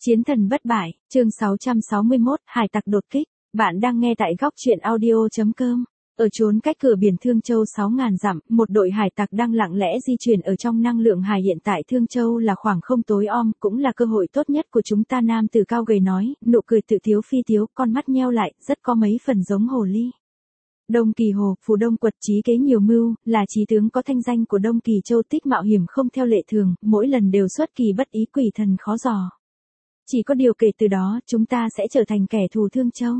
Chiến thần bất bại, chương 661, hải tặc đột kích. Bạn đang nghe tại góc truyện audio.com. Ở chốn cách cửa biển Thương Châu 6.000 dặm, một đội hải tặc đang lặng lẽ di chuyển ở trong năng lượng hải. Hiện tại Thương Châu là khoảng không tối om, cũng là cơ hội tốt nhất của chúng ta. Nam tử cao gầy nói, nụ cười tự tiếu phi tiếu, con mắt nheo lại, rất có mấy phần giống hồ ly. Đông Kỳ Hồ, Phù Đông Quật trí kế nhiều mưu, là chí tướng có thanh danh của Đông Kỳ Châu, tích mạo hiểm không theo lệ thường, mỗi lần đều xuất kỳ bất ý, quỷ thần khó dò. Chỉ có điều kể từ đó, chúng ta sẽ trở thành kẻ thù Thương Châu.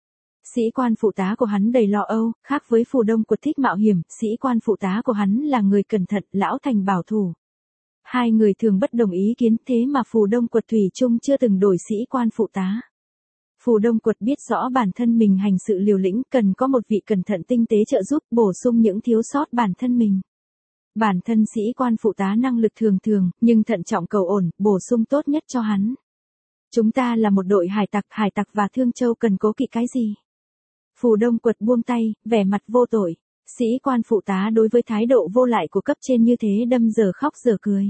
Sĩ quan phụ tá của hắn đầy lo âu, khác với Phù Đông Quật thích mạo hiểm, sĩ quan phụ tá của hắn là người cẩn thận, Lão Thành bảo thủ. Hai người thường bất đồng ý kiến, thế mà Phù Đông Quật thủy chung chưa từng đổi sĩ quan phụ tá. Phù Đông Quật biết rõ bản thân mình hành sự liều lĩnh, cần có một vị cẩn thận tinh tế trợ giúp, bổ sung những thiếu sót bản thân mình. Bản thân sĩ quan phụ tá năng lực thường thường, nhưng thận trọng cầu ổn, bổ sung tốt nhất cho hắn. Chúng ta là một đội hải tặc và Thương Châu cần cố kỵ cái gì? Phù Đông Quật buông tay, vẻ mặt vô tội. Sĩ quan phụ tá đối với thái độ vô lại của cấp trên như thế đâm giờ khóc giờ cười.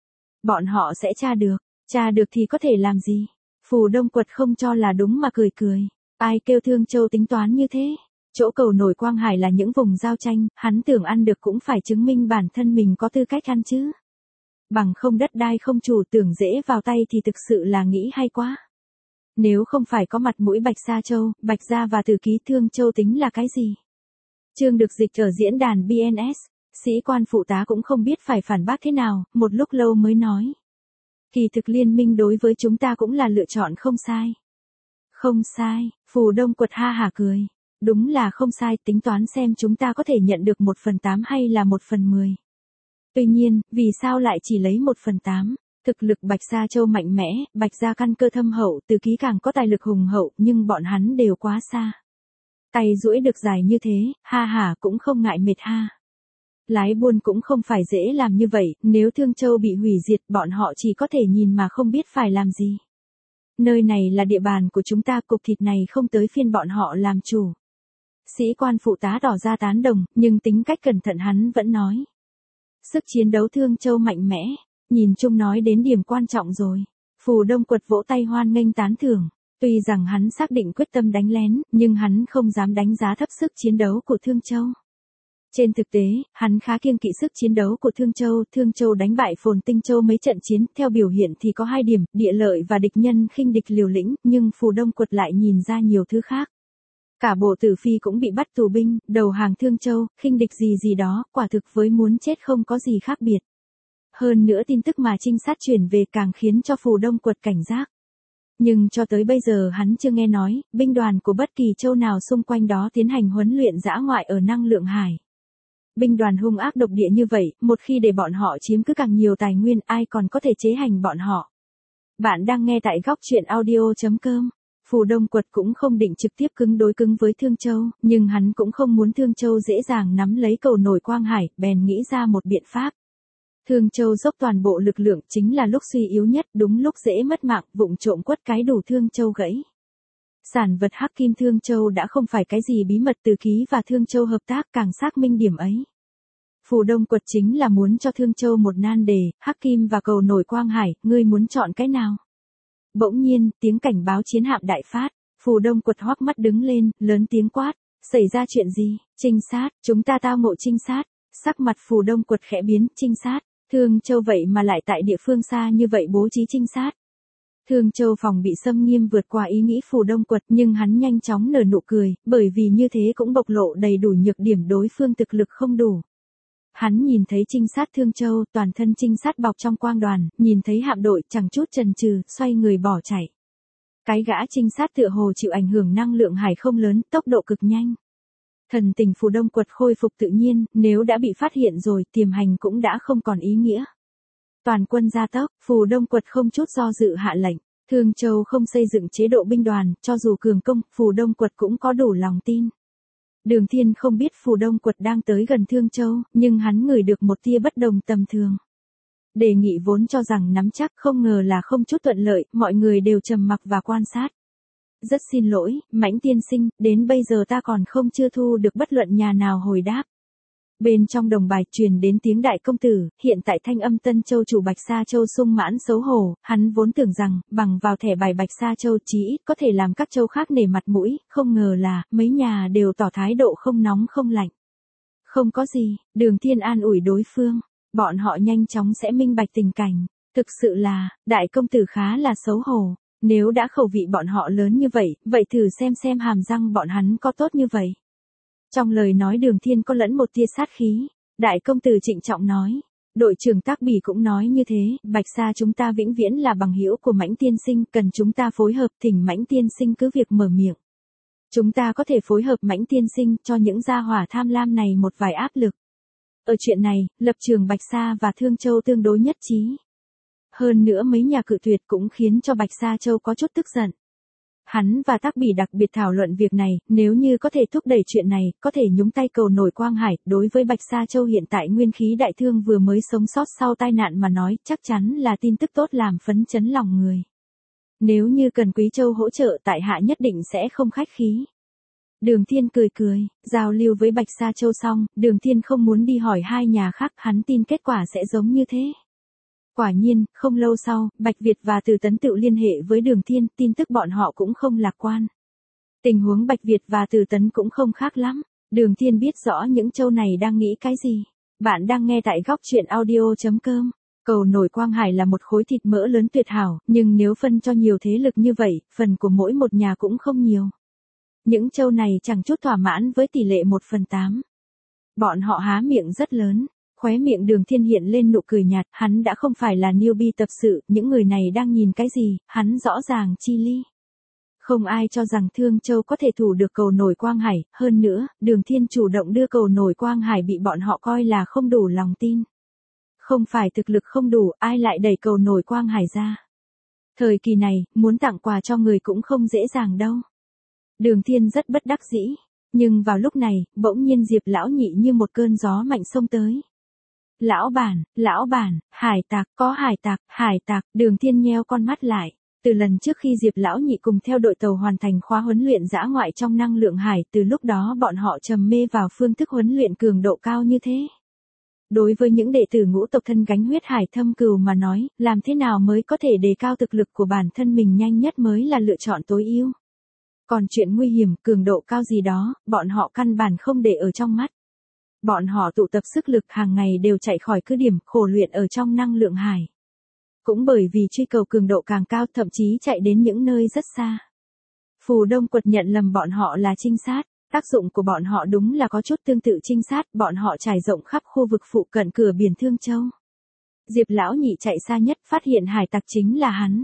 Bọn họ sẽ tra được thì có thể làm gì? Phù Đông Quật không cho là đúng mà cười cười. Ai kêu Thương Châu tính toán như thế? Chỗ cầu nổi Quang Hải là những vùng giao tranh, hắn tưởng ăn được cũng phải chứng minh bản thân mình có tư cách ăn chứ. Bằng không đất đai không chủ, tưởng dễ vào tay thì thực sự là nghĩ hay quá. Nếu không phải có mặt mũi Bạch Sa Châu, Bạch Gia và Tử Ký, Thương Châu tính là cái gì? Chương được dịch ở diễn đàn BNS, sĩ quan phụ tá cũng không biết phải phản bác thế nào, một lúc lâu mới nói. Kỳ thực liên minh đối với chúng ta cũng là lựa chọn không sai. Không sai, Phù Đông Quật ha hả cười. Đúng là không sai, tính toán xem chúng ta có thể nhận được 1/8 hay là 1/10. Tuy nhiên, vì sao lại chỉ lấy 1/8? Thực lực Bạch Sa Châu mạnh mẽ, Bạch Gia căn cơ thâm hậu, Tử Ký càng có tài lực hùng hậu, nhưng bọn hắn đều quá xa. Tay duỗi được dài như thế, ha hả cũng không ngại mệt ha. Lái buôn cũng không phải dễ làm như vậy, nếu Thương Châu bị hủy diệt, bọn họ chỉ có thể nhìn mà không biết phải làm gì. Nơi này là địa bàn của chúng ta, cục thịt này không tới phiên bọn họ làm chủ. Sĩ quan phụ tá tỏ ra tán đồng, nhưng tính cách cẩn thận hắn vẫn nói. Sức chiến đấu Thương Châu mạnh mẽ, nhìn chung nói đến điểm quan trọng rồi. Phù Đông Quật vỗ tay hoan nghênh tán thưởng. Tuy rằng hắn xác định quyết tâm đánh lén, nhưng hắn không dám đánh giá thấp sức chiến đấu của Thương Châu. Trên thực tế, hắn khá kiêng kỵ sức chiến đấu của Thương Châu đánh bại Phồn Tinh Châu mấy trận chiến, theo biểu hiện thì có 2 điểm, địa lợi và địch nhân khinh địch liều lĩnh, nhưng Phù Đông Quật lại nhìn ra nhiều thứ khác. Cả bộ Tử Phi cũng bị bắt tù binh, đầu hàng Thương Châu, khinh địch gì đó, quả thực với muốn chết không có gì khác biệt. Hơn nữa tin tức mà trinh sát chuyển về càng khiến cho Phù Đông Quật cảnh giác. Nhưng cho tới bây giờ hắn chưa nghe nói, binh đoàn của bất kỳ châu nào xung quanh đó tiến hành huấn luyện dã ngoại ở năng lượng hải. Binh đoàn hung ác độc địa như vậy, một khi để bọn họ chiếm cứ càng nhiều tài nguyên, ai còn có thể chế hành bọn họ. Bạn đang nghe tại góc truyện audio.com. Phù Đông Quật cũng không định trực tiếp cứng đối cứng với Thương Châu, nhưng hắn cũng không muốn Thương Châu dễ dàng nắm lấy cầu nổi Quang Hải, bèn nghĩ ra một biện pháp. Thương Châu dốc toàn bộ lực lượng chính là lúc suy yếu nhất, đúng lúc dễ mất mạng, vụng trộm quất cái đủ Thương Châu gãy. Sản vật Hắc Kim Thương Châu đã không phải cái gì bí mật, Tử Ký và Thương Châu hợp tác càng xác minh điểm ấy. Phù Đông Quật chính là muốn cho Thương Châu một nan đề, Hắc Kim và cầu nổi Quang Hải, ngươi muốn chọn cái nào? Bỗng nhiên, tiếng cảnh báo chiến hạm đại phát, Phù Đông Quật hoắc mắt đứng lên, lớn tiếng quát, xảy ra chuyện gì? Trinh sát, chúng ta tao ngộ trinh sát. Sắc mặt Phù Đông Quật khẽ biến, trinh sát, Thương Châu vậy mà lại tại địa phương xa như vậy bố trí trinh sát. Thương Châu phòng bị xâm nghiêm vượt qua ý nghĩ Phù Đông Quật, nhưng hắn nhanh chóng nở nụ cười, bởi vì như thế cũng bộc lộ đầy đủ nhược điểm đối phương thực lực không đủ. Hắn nhìn thấy trinh sát Thương Châu, toàn thân trinh sát bọc trong quang đoàn, nhìn thấy hạm đội, chẳng chút chần chừ, xoay người bỏ chạy. Cái gã trinh sát tựa hồ chịu ảnh hưởng năng lượng hải không lớn, tốc độ cực nhanh. Thần tình Phù Đông Quật khôi phục tự nhiên, nếu đã bị phát hiện rồi, tiềm hành cũng đã không còn ý nghĩa. Toàn quân gia tốc, Phù Đông Quật không chút do dự hạ lệnh. Thương Châu không xây dựng chế độ binh đoàn, cho dù cường công, Phù Đông Quật cũng có đủ lòng tin. Đường Thiên không biết Phù Đông Quật đang tới gần Thương Châu, nhưng hắn ngửi được một tia bất đồng tầm thường. Đề nghị vốn cho rằng nắm chắc, không ngờ là không chút thuận lợi, mọi người đều trầm mặc và quan sát. Rất xin lỗi, Mãnh tiên sinh, đến bây giờ ta còn chưa thu được bất luận nhà nào hồi đáp. Bên trong đồng bài truyền đến tiếng đại công tử, hiện tại thanh âm Tân Châu chủ Bạch Sa Châu sung mãn xấu hổ, hắn vốn tưởng rằng, bằng vào thẻ bài Bạch Sa Châu chí ít có thể làm các châu khác nể mặt mũi, không ngờ là, mấy nhà đều tỏ thái độ không nóng không lạnh. Không có gì, Đường Thiên an ủi đối phương, bọn họ nhanh chóng sẽ minh bạch tình cảnh, thực sự là, đại công tử khá là xấu hổ, nếu đã khẩu vị bọn họ lớn như vậy, vậy thử xem hàm răng bọn hắn có tốt như vậy. Trong lời nói Đường Thiên có lẫn một tia sát khí, đại công tử trịnh trọng nói, đội trưởng Tác Bỉ cũng nói như thế, Bạch Sa chúng ta vĩnh viễn là bằng hữu của Mãnh tiên sinh, cần chúng ta phối hợp, thỉnh Mãnh tiên sinh cứ việc mở miệng. Chúng ta có thể phối hợp Mãnh tiên sinh cho những gia hỏa tham lam này một vài áp lực. Ở chuyện này, lập trường Bạch Sa và Thương Châu tương đối nhất trí. Hơn nữa mấy nhà cự tuyệt cũng khiến cho Bạch Sa Châu có chút tức giận. Hắn và Tác Bỉ đặc biệt thảo luận việc này, nếu như có thể thúc đẩy chuyện này, có thể nhúng tay cầu nổi Quang Hải, đối với Bạch Sa Châu hiện tại nguyên khí đại thương vừa mới sống sót sau tai nạn mà nói, chắc chắn là tin tức tốt làm phấn chấn lòng người. Nếu như cần Quý Châu hỗ trợ tại hạ nhất định sẽ không khách khí. Đường Thiên cười, giao lưu với Bạch Sa Châu xong, Đường Thiên không muốn đi hỏi hai nhà khác, hắn tin kết quả sẽ giống như thế. Quả nhiên, không lâu sau, Bạch Việt và Từ Tấn tự liên hệ với Đường Thiên, tin tức bọn họ cũng không lạc quan. Tình huống Bạch Việt và Từ Tấn cũng không khác lắm. Đường Thiên biết rõ những châu này đang nghĩ cái gì. Bạn đang nghe tại góc truyện audio.com. Cầu nổi Quang Hải là một khối thịt mỡ lớn tuyệt hảo, nhưng nếu phân cho nhiều thế lực như vậy, phần của mỗi một nhà cũng không nhiều. Những châu này chẳng chút thỏa mãn với tỷ lệ 1/8. Bọn họ há miệng rất lớn. Khóe miệng Đường Thiên hiện lên nụ cười nhạt, hắn đã không phải là newbie tập sự, những người này đang nhìn cái gì, hắn rõ ràng chi ly. Không ai cho rằng Thương Châu có thể thủ được cầu nổi Quang Hải, hơn nữa, Đường Thiên chủ động đưa cầu nổi Quang Hải bị bọn họ coi là không đủ lòng tin. Không phải thực lực không đủ, ai lại đẩy cầu nổi Quang Hải ra. Thời kỳ này, muốn tặng quà cho người cũng không dễ dàng đâu. Đường Thiên rất bất đắc dĩ, nhưng vào lúc này, bỗng nhiên Diệp lão nhị như một cơn gió mạnh xông tới. Lão bản, hải tặc, có hải tặc, Đường Thiên nheo con mắt lại. Từ lần trước khi Diệp lão nhị cùng theo đội tàu hoàn thành khóa huấn luyện dã ngoại trong năng lượng hải, từ lúc đó bọn họ trầm mê vào phương thức huấn luyện cường độ cao như thế. Đối với những đệ tử ngũ tộc thân gánh huyết hải thâm cừu mà nói, làm thế nào mới có thể đề cao thực lực của bản thân mình nhanh nhất mới là lựa chọn tối ưu. Còn chuyện nguy hiểm, cường độ cao gì đó, bọn họ căn bản không để ở trong mắt. Bọn họ tụ tập sức lực hàng ngày đều chạy khỏi cứ điểm khổ luyện ở trong năng lượng hải. Cũng bởi vì truy cầu cường độ càng cao, thậm chí chạy đến những nơi rất xa. Phù Đông Quật nhận lầm bọn họ là trinh sát, tác dụng của bọn họ đúng là có chút tương tự trinh sát, bọn họ trải rộng khắp khu vực phụ cận cửa biển Thương Châu. Diệp lão nhị chạy xa nhất, phát hiện hải tặc chính là hắn.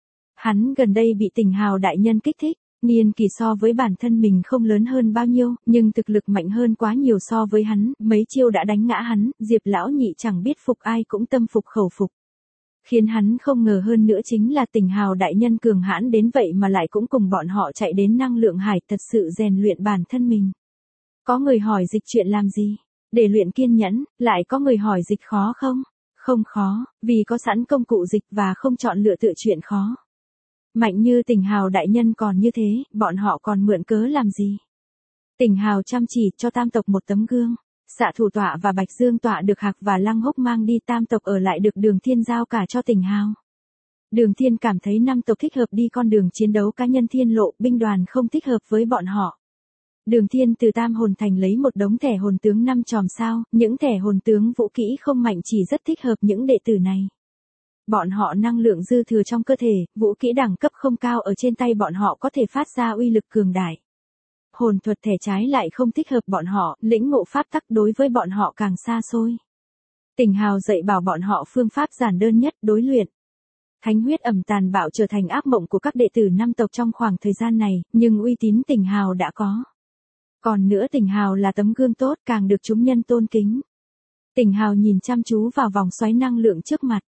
Hắn gần đây bị Tỉnh Hào đại nhân kích thích. Niên kỳ so với bản thân mình không lớn hơn bao nhiêu, nhưng thực lực mạnh hơn quá nhiều so với hắn, mấy chiêu đã đánh ngã hắn, Diệp lão nhị chẳng biết phục ai cũng tâm phục khẩu phục. Khiến hắn không ngờ hơn nữa chính là Tỉnh Hào đại nhân cường hãn đến vậy mà lại cũng cùng bọn họ chạy đến năng lượng hải, thật sự rèn luyện bản thân mình. Có người hỏi dịch chuyện làm gì? Để luyện kiên nhẫn, lại có người hỏi dịch khó không? Không khó, vì có sẵn công cụ dịch và không chọn lựa tự chuyện khó. Mạnh như Tỉnh Hào đại nhân còn như thế, bọn họ còn mượn cớ làm gì? Tỉnh Hào chăm chỉ cho Tam tộc một tấm gương. Xạ Thủ tọa và Bạch Dương tọa được Hạc và Lăng Hốc mang đi, Tam tộc ở lại được Đường Thiên giao cả cho Tỉnh Hào. Đường Thiên cảm thấy 5 tộc thích hợp đi con đường chiến đấu cá nhân thiên lộ, binh đoàn không thích hợp với bọn họ. Đường Thiên từ Tam Hồn Thành lấy một đống thẻ hồn tướng 5 chòm sao, những thẻ hồn tướng vũ kỹ không mạnh chỉ rất thích hợp những đệ tử này. Bọn họ năng lượng dư thừa trong cơ thể, vũ kỹ đẳng cấp không cao ở trên tay bọn họ có thể phát ra uy lực cường đại. Hồn thuật thẻ trái lại không thích hợp bọn họ, lĩnh ngộ pháp tắc đối với bọn họ càng xa xôi. Tỉnh Hào dạy bảo bọn họ phương pháp giản đơn nhất, đối luyện. Thánh huyết ẩm tàn bạo trở thành ác mộng của các đệ tử 5 tộc trong khoảng thời gian này, nhưng uy tín Tỉnh Hào đã có. Còn nữa Tỉnh Hào là tấm gương tốt, càng được chúng nhân tôn kính. Tỉnh Hào nhìn chăm chú vào vòng xoáy năng lượng trước mặt.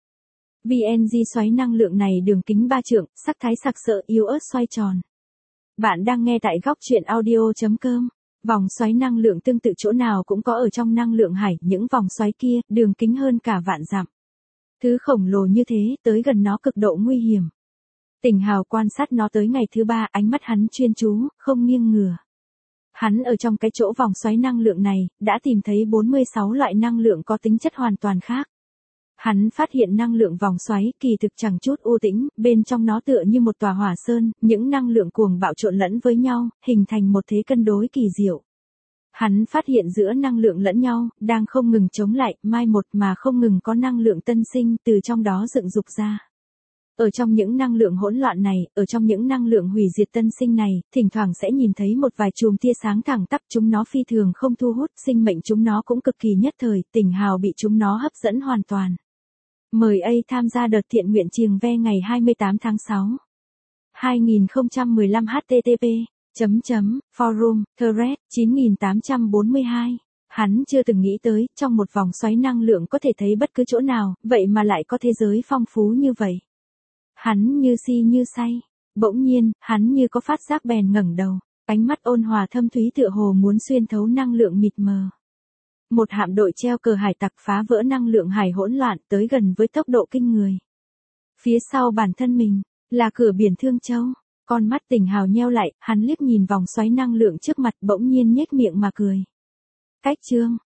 VNG xoáy năng lượng này đường kính 3 trượng, sắc thái sặc sỡ yếu ớt xoay tròn. Bạn đang nghe tại góc truyện audio.com. Vòng xoáy năng lượng tương tự chỗ nào cũng có ở trong năng lượng hải, những vòng xoáy kia, đường kính hơn cả vạn dặm. Thứ khổng lồ như thế, tới gần nó cực độ nguy hiểm. Tỉnh Hào quan sát nó tới ngày thứ 3, ánh mắt hắn chuyên chú, không nghiêng ngửa. Hắn ở trong cái chỗ vòng xoáy năng lượng này, đã tìm thấy 46 loại năng lượng có tính chất hoàn toàn khác. Hắn phát hiện năng lượng vòng xoáy kỳ thực chẳng chút u tĩnh, bên trong nó tựa như một tòa hỏa sơn, những năng lượng cuồng bạo trộn lẫn với nhau, hình thành một thế cân đối kỳ diệu. Hắn phát hiện giữa năng lượng lẫn nhau, đang không ngừng chống lại, mai một mà không ngừng có năng lượng tân sinh từ trong đó dựng dục ra. Ở trong những năng lượng hỗn loạn này, ở trong những năng lượng hủy diệt tân sinh này, thỉnh thoảng sẽ nhìn thấy một vài chùm tia sáng thẳng tắp, chúng nó phi thường không thu hút, sinh mệnh chúng nó cũng cực kỳ nhất thời, tình hào bị chúng nó hấp dẫn hoàn toàn. Mời A tham gia đợt thiện nguyện Chiềng Ve ngày 28 tháng 6. 2015 http forum thread 9842. Hắn chưa từng nghĩ tới, trong một vòng xoáy năng lượng có thể thấy bất cứ chỗ nào, vậy mà lại có thế giới phong phú như vậy. Hắn như si như say. Bỗng nhiên, hắn như có phát giác bèn ngẩng đầu, ánh mắt ôn hòa thâm thúy tựa hồ muốn xuyên thấu năng lượng mịt mờ. Một hạm đội treo cờ hải tặc phá vỡ năng lượng hải hỗn loạn tới gần với tốc độ kinh người. Phía sau bản thân mình, là cửa biển Thương Châu. Con mắt Tình Hào nheo lại, hắn liếc nhìn vòng xoáy năng lượng trước mặt bỗng nhiên nhếch miệng mà cười. Cách chương